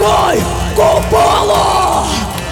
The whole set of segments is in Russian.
Ой, купала!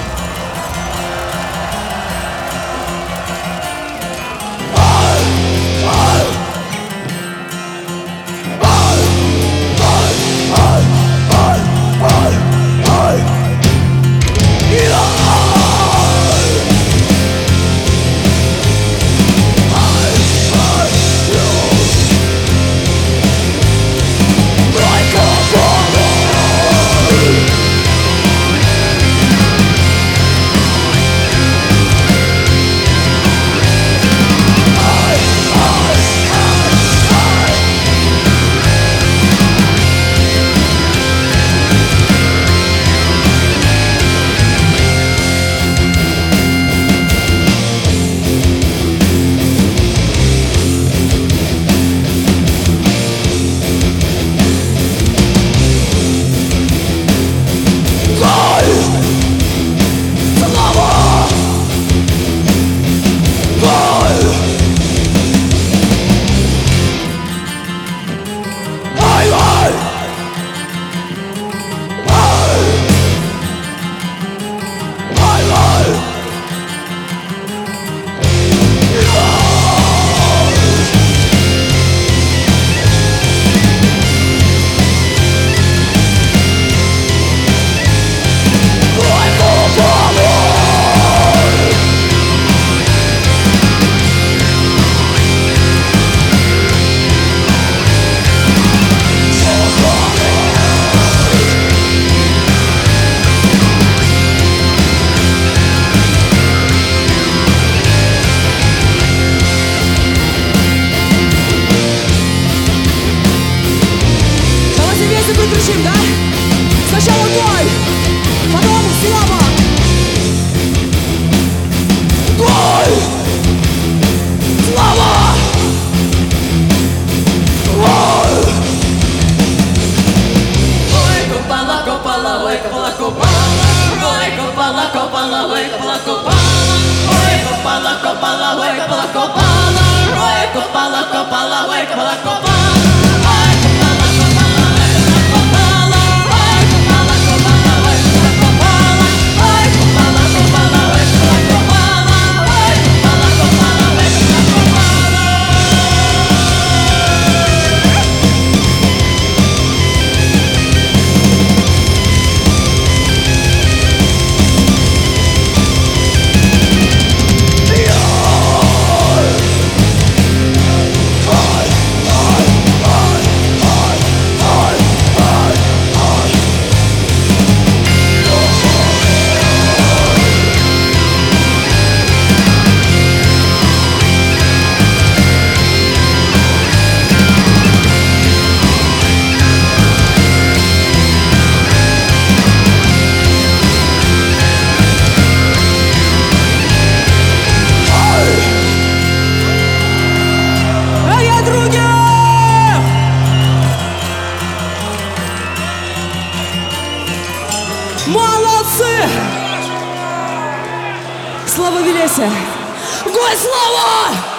Кричим, да? Сначала бой, потом слава. Бой! Слава! Бой! Ой, копала, копала, ой, копала, копала. Ой, копала, копала, ой, копала, копала. Ой, копала, копала, ой, копала, копала. Ой, копала, копала, ой, копала, копала. Молодцы! Слава Велесе! Гой, слава!